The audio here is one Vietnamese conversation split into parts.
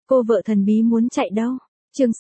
Cô vợ thần bí muốn chạy đâu? Chương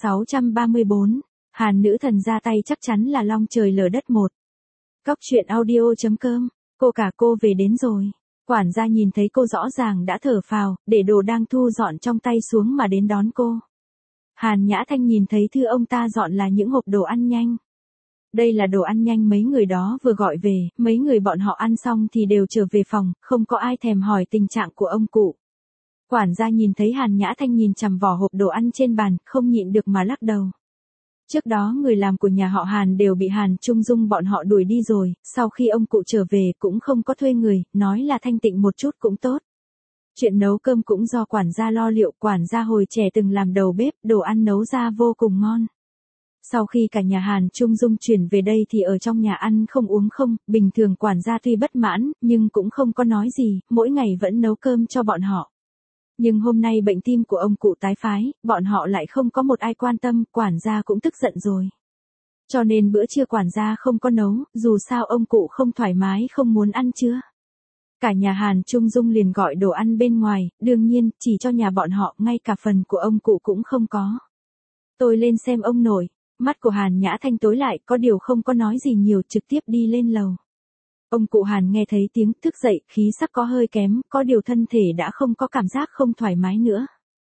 634. Hàn nữ thần ra tay chắc chắn là long trời lở đất một. Cóc truyện audio.com. Cô cả cô về đến rồi. Quản gia nhìn thấy cô rõ ràng đã thở phào, để đồ đang thu dọn trong tay xuống mà đến đón cô. Hàn Nhã Thanh nhìn thấy thư ông ta dọn là những hộp đồ ăn nhanh. Đây là đồ ăn nhanh mấy người đó vừa gọi về, mấy người bọn họ ăn xong thì đều trở về phòng, không có ai thèm hỏi tình trạng của ông cụ. Quản gia nhìn thấy Hàn Nhã Thanh nhìn chằm vỏ hộp đồ ăn trên bàn, không nhịn được mà lắc đầu. Trước đó người làm của nhà họ Hàn đều bị Hàn Trung Dung bọn họ đuổi đi rồi, sau khi ông cụ trở về cũng không có thuê người, nói là thanh tịnh một chút cũng tốt. Chuyện nấu cơm cũng do quản gia lo liệu, quản gia hồi trẻ từng làm đầu bếp, đồ ăn nấu ra vô cùng ngon. Sau khi cả nhà Hàn Trung Dung chuyển về đây thì ở trong nhà ăn không uống không, bình thường quản gia tuy bất mãn, nhưng cũng không có nói gì, mỗi ngày vẫn nấu cơm cho bọn họ. Nhưng hôm nay bệnh tim của ông cụ tái phái, bọn họ lại không có một ai quan tâm, quản gia cũng tức giận rồi. Cho nên bữa trưa quản gia không có nấu, dù sao ông cụ không thoải mái không muốn ăn trưa. Cả nhà Hàn Trung Dung liền gọi đồ ăn bên ngoài, đương nhiên, chỉ cho nhà bọn họ, ngay cả phần của ông cụ cũng không có. Tôi lên xem ông nội, mắt của Hàn Nhã Thanh tối lại, có điều không có nói gì nhiều, trực tiếp đi lên lầu. Ông cụ Hàn nghe thấy tiếng thức dậy, khí sắc có hơi kém, có điều thân thể đã không có cảm giác không thoải mái nữa.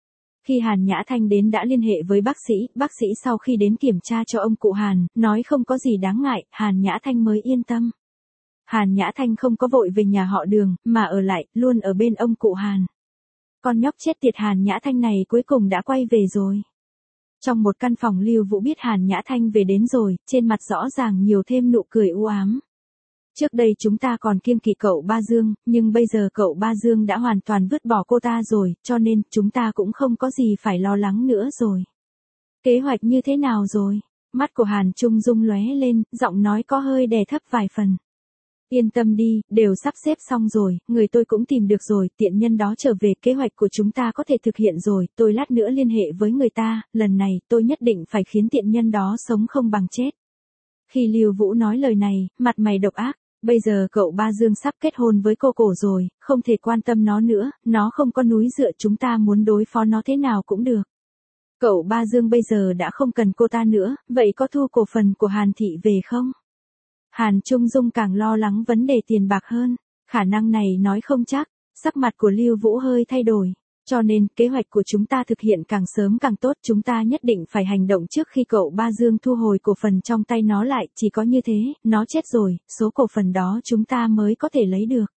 Khi Hàn Nhã Thanh đến đã liên hệ với bác sĩ sau khi đến kiểm tra cho ông cụ Hàn, nói không có gì đáng ngại, Hàn Nhã Thanh mới yên tâm. Hàn Nhã Thanh không có vội về nhà họ Đường, mà ở lại, luôn ở bên ông cụ Hàn. Con nhóc chết tiệt Hàn Nhã Thanh này cuối cùng đã quay về rồi. Trong một căn phòng Lưu Vũ biết Hàn Nhã Thanh về đến rồi, trên mặt rõ ràng nhiều thêm nụ cười u ám. Trước đây chúng ta còn kiêng kỵ cậu Ba Dương, nhưng bây giờ cậu Ba Dương đã hoàn toàn vứt bỏ cô ta rồi, cho nên chúng ta cũng không có gì phải lo lắng nữa rồi. Kế hoạch như thế nào rồi? Mắt của Hàn Trung Dung lóe lên, giọng nói có hơi đè thấp vài phần. Yên tâm đi, đều sắp xếp xong rồi, người tôi cũng tìm được rồi, tiện nhân đó trở về, kế hoạch của chúng ta có thể thực hiện rồi, tôi lát nữa liên hệ với người ta, lần này tôi nhất định phải khiến tiện nhân đó sống không bằng chết. Khi Lưu Vũ nói lời này, mặt mày độc ác, bây giờ cậu Ba Dương sắp kết hôn với cô cổ rồi, không thể quan tâm nó nữa, nó không có núi dựa, chúng ta muốn đối phó nó thế nào cũng được. Cậu Ba Dương bây giờ đã không cần cô ta nữa, vậy có thu cổ phần của Hàn Thị về không? Hàn Trung Dung càng lo lắng vấn đề tiền bạc hơn, khả năng này nói không chắc, sắc mặt của Lưu Vũ hơi thay đổi. Cho nên, kế hoạch của chúng ta thực hiện càng sớm càng tốt, chúng ta nhất định phải hành động trước khi cậu Ba Dương thu hồi cổ phần trong tay nó lại, chỉ có như thế, nó chết rồi, số cổ phần đó chúng ta mới có thể lấy được.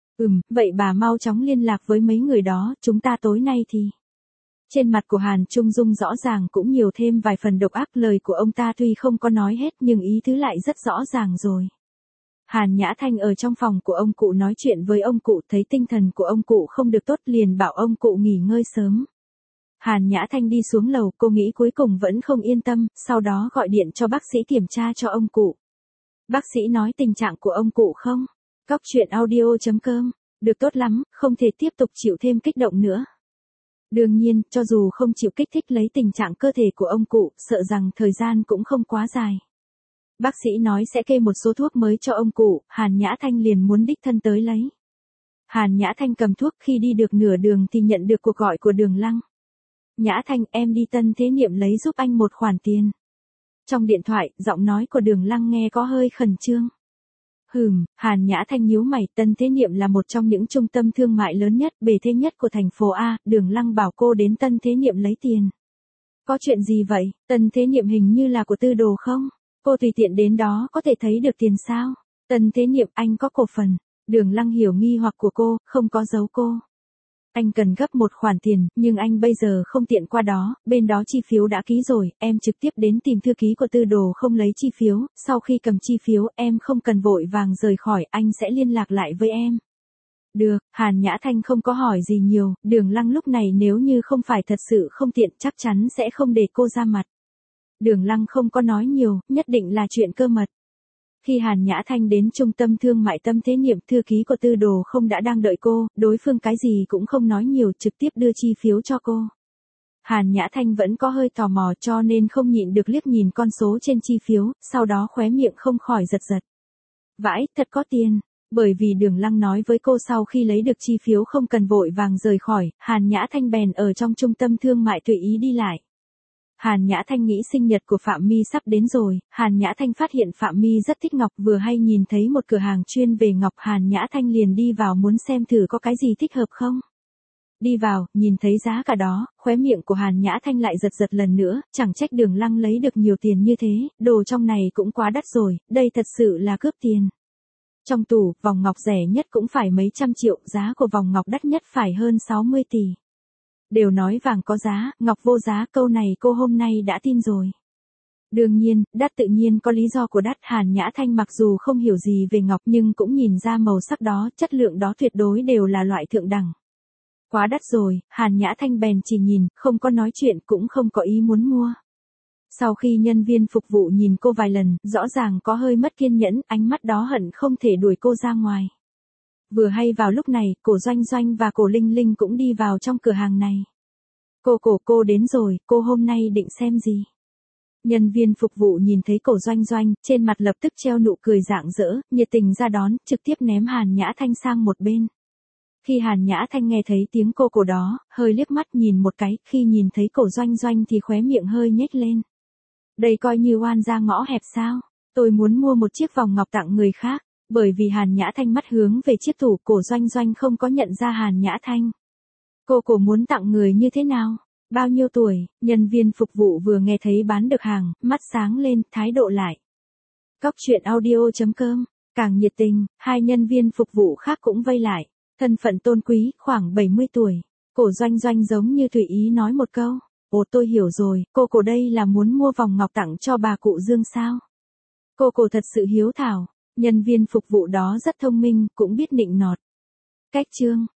Vậy bà mau chóng liên lạc với mấy người đó, chúng ta tối nay thì... Trên mặt của Hàn Trung Dung rõ ràng cũng nhiều thêm vài phần độc ác, lời của ông ta tuy không có nói hết nhưng ý tứ lại rất rõ ràng rồi. Hàn Nhã Thanh ở trong phòng của ông cụ nói chuyện với ông cụ, thấy tinh thần của ông cụ không được tốt liền bảo ông cụ nghỉ ngơi sớm. Hàn Nhã Thanh đi xuống lầu, cô nghĩ cuối cùng vẫn không yên tâm, sau đó gọi điện cho bác sĩ kiểm tra cho ông cụ. Bác sĩ nói tình trạng của ông cụ không? Cóc truyện audio.com, được tốt lắm, không thể tiếp tục chịu thêm kích động nữa. Đương nhiên, cho dù không chịu kích thích lấy tình trạng cơ thể của ông cụ, sợ rằng thời gian cũng không quá dài. Bác sĩ nói sẽ kê một số thuốc mới cho ông cụ, Hàn Nhã Thanh liền muốn đích thân tới lấy. Hàn Nhã Thanh cầm thuốc, khi đi được nửa đường thì nhận được cuộc gọi của Đường Lăng. Nhã Thanh, em đi Tân Thế Niệm lấy giúp anh một khoản tiền. Trong điện thoại, giọng nói của Đường Lăng nghe có hơi khẩn trương. Hàn Nhã Thanh nhíu mày, Tân Thế Niệm là một trong những trung tâm thương mại lớn nhất, bề thế nhất của thành phố A, Đường Lăng bảo cô đến Tân Thế Niệm lấy tiền. Có chuyện gì vậy? Tân Thế Niệm hình như là của Tư Đồ không? Cô tùy tiện đến đó có thể thấy được tiền sao? Tân Thế Niệm, anh có cổ phần. Đường Lăng hiểu nghi hoặc của cô, không có giấu cô. Anh cần gấp một khoản tiền, nhưng anh bây giờ không tiện qua đó, bên đó chi phiếu đã ký rồi, em trực tiếp đến tìm thư ký của Tư Đồ không lấy chi phiếu, sau khi cầm chi phiếu em không cần vội vàng rời khỏi, anh sẽ liên lạc lại với em. Được, Hàn Nhã Thanh không có hỏi gì nhiều, Đường Lăng lúc này nếu như không phải thật sự không tiện chắc chắn sẽ không để cô ra mặt. Đường Lăng không có nói nhiều, nhất định là chuyện cơ mật. Khi Hàn Nhã Thanh đến trung tâm thương mại Tân Thế Niệm, thư ký của Tư Đồ không đã đang đợi cô, đối phương cái gì cũng không nói nhiều, trực tiếp đưa chi phiếu cho cô. Hàn Nhã Thanh vẫn có hơi tò mò cho nên không nhịn được liếc nhìn con số trên chi phiếu, sau đó khóe miệng không khỏi giật giật. Vãi, thật có tiền. Bởi vì Đường Lăng nói với cô sau khi lấy được chi phiếu không cần vội vàng rời khỏi, Hàn Nhã Thanh bèn ở trong trung tâm thương mại tùy ý đi lại. Hàn Nhã Thanh nghĩ sinh nhật của Phạm My sắp đến rồi, Hàn Nhã Thanh phát hiện Phạm My rất thích ngọc, vừa hay nhìn thấy một cửa hàng chuyên về ngọc, Hàn Nhã Thanh liền đi vào muốn xem thử có cái gì thích hợp không. Đi vào, nhìn thấy giá cả đó, khóe miệng của Hàn Nhã Thanh lại giật giật lần nữa, chẳng trách Đường Lăng lấy được nhiều tiền như thế, đồ trong này cũng quá đắt rồi, đây thật sự là cướp tiền. Trong tủ, vòng ngọc rẻ nhất cũng phải mấy trăm triệu, giá của vòng ngọc đắt nhất phải hơn 60 tỷ. Đều nói vàng có giá, ngọc vô giá, câu này cô hôm nay đã tin rồi. Đương nhiên, đắt tự nhiên có lý do của đắt. Hàn Nhã Thanh mặc dù không hiểu gì về ngọc nhưng cũng nhìn ra màu sắc đó, chất lượng đó tuyệt đối đều là loại thượng đẳng. Quá đắt rồi, Hàn Nhã Thanh bèn chỉ nhìn, không có nói chuyện, cũng không có ý muốn mua. Sau khi nhân viên phục vụ nhìn cô vài lần, rõ ràng có hơi mất kiên nhẫn, ánh mắt đó hận không thể đuổi cô ra ngoài. Vừa hay vào lúc này, Cổ Doanh Doanh và Cổ Linh Linh cũng đi vào trong cửa hàng này. Cô đến rồi, cô hôm nay định xem gì? Nhân viên phục vụ nhìn thấy Cổ Doanh Doanh, trên mặt lập tức treo nụ cười rạng rỡ, nhiệt tình ra đón, trực tiếp ném Hàn Nhã Thanh sang một bên. Khi Hàn Nhã Thanh nghe thấy tiếng cô đó, hơi liếc mắt nhìn một cái, khi nhìn thấy Cổ Doanh Doanh thì khóe miệng hơi nhếch lên. Đây coi như oan ra ngõ hẹp sao? Tôi muốn mua một chiếc vòng ngọc tặng người khác. Bởi vì Hàn Nhã Thanh mắt hướng về chiếc tủ, Cổ Doanh Doanh không có nhận ra Hàn Nhã Thanh. Cô muốn tặng người như thế nào? Bao nhiêu tuổi? Nhân viên phục vụ vừa nghe thấy bán được hàng, mắt sáng lên, thái độ lại. Cóc truyện audio.com, càng nhiệt tình, hai nhân viên phục vụ khác cũng vây lại. Thân phận tôn quý, khoảng 70 tuổi. Cổ Doanh Doanh giống như tùy ý nói một câu. Ồ, tôi hiểu rồi, cô đây là muốn mua vòng ngọc tặng cho bà cụ Dương sao? Cô thật sự hiếu thảo. Nhân viên phục vụ đó rất thông minh, cũng biết nịnh nọt. Cách chương